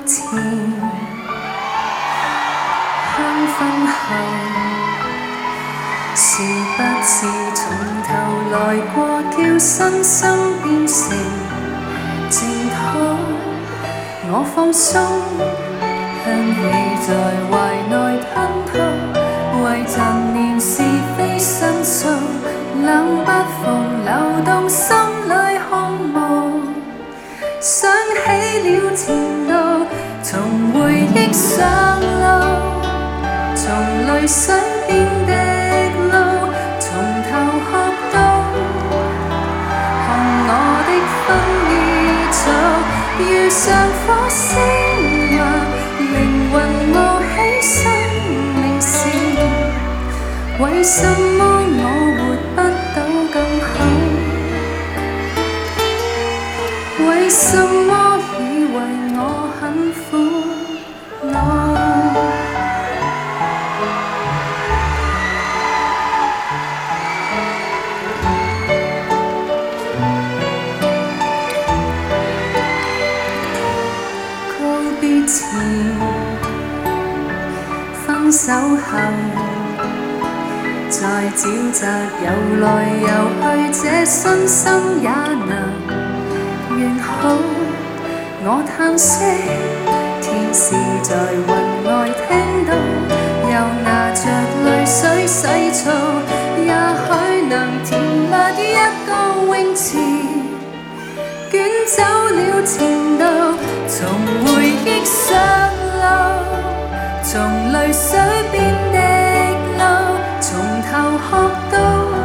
前，香薰後，是不是從頭來過，叫身心變成淨土？我放鬆，香氣在懷內吞吐，為陳年是非申訴，冷不逢流動心裏空無。想起了前度，從回憶上路，從淚水變滴露，從頭學到，看我的薰衣草，遇上火星華，靈魂冒起生命線，為什麼我活不到更好？為什麼以為我很苦惱？告別前，分手後，再沼澤遊來遊去，這身心也能願好。我嘆息，天使在雲外聽到，又拿着淚水洗澡，也許能填密一個泳池，捲走了前度，從回憶上路，從淚水變滴露，從頭學到，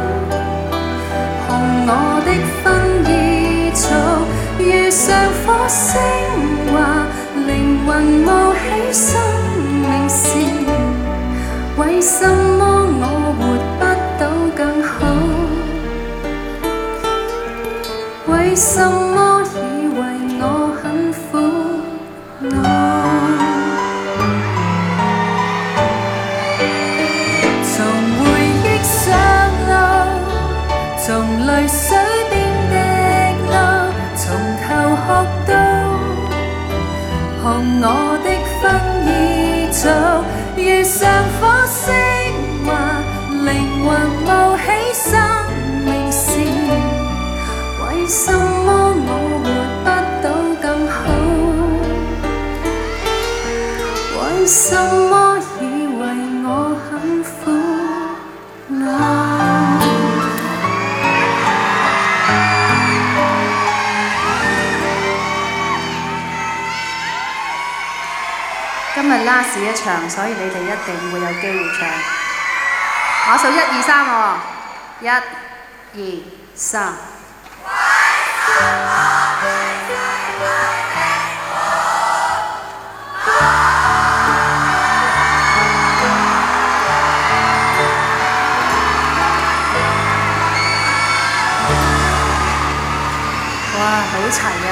看我的薰衣草，遇上火星華，靈魂冒起生命線，為什麼我活不到更好？為什麼以為我很苦惱？從回憶上路，從淚水變滴露，從頭學到，看我的薰衣草，遇上火星華，靈魂冒起生命線，為什麼我活不到更好？為什麼以為我很苦惱？今日 last 一場，所以你哋一定會有機會唱。我數1、2、3喎，1、2、3。哇，好齊